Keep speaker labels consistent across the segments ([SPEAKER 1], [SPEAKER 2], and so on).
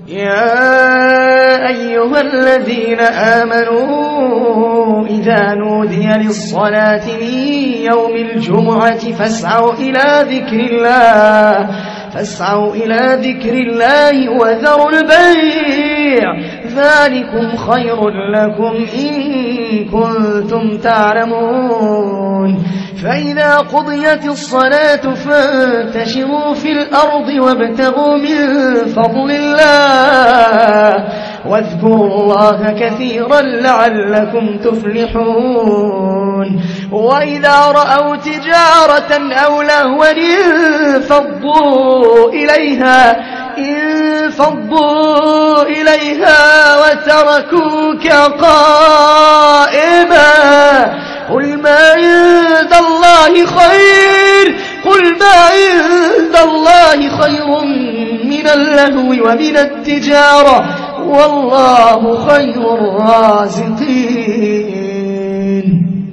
[SPEAKER 1] يا أيها الذين آمنوا إذا نودي للصلاة من يوم الجمعة فاسعوا إلى ذكر الله وذروا البيع ذلكم خير لكم إن كنتم تعلمون فإذا قضيت الصلاة فانتشروا في الأرض وابتغوا من فضل الله واذكروا الله كثيرا لعلكم تفلحون وإذا رأوا تجارة أو لهوا انفضوا إليها وتركوك قائما قل ما عند الله خير من اللهو ومن التجارة والله خير الرازقين.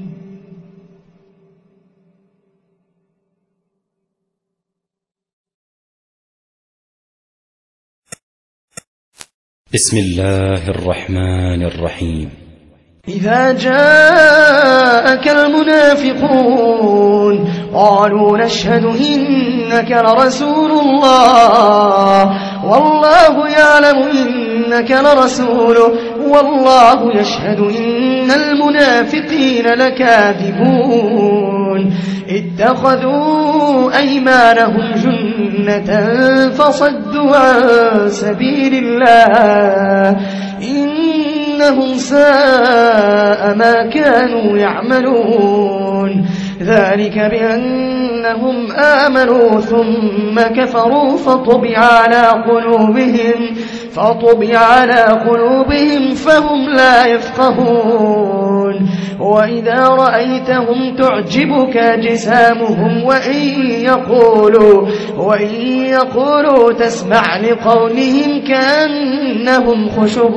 [SPEAKER 2] بسم الله الرحمن الرحيم.
[SPEAKER 1] إذا جاءك المنافقون قالوا نشهد إنك لرسول الله والله يعلم إنك لرسوله والله يشهد إن المنافقين لكاذبون اتخذوا أيمانهم جنة فصدوا عن سبيل الله إنهم ساء ما كانوا يعملون ذلك بأنهم آمنوا ثم كفروا فطبع على قلوبهم فهم لا يفقهون وإذا رأيتهم تعجبك أجسامهم وإن يقولوا تسمع لقولهم كأنهم خشب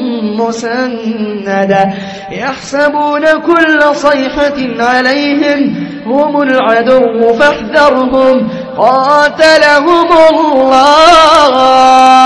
[SPEAKER 1] مسندة يحسبون كل صيحة عليهم هم العدو فاحذرهم قاتلهم الله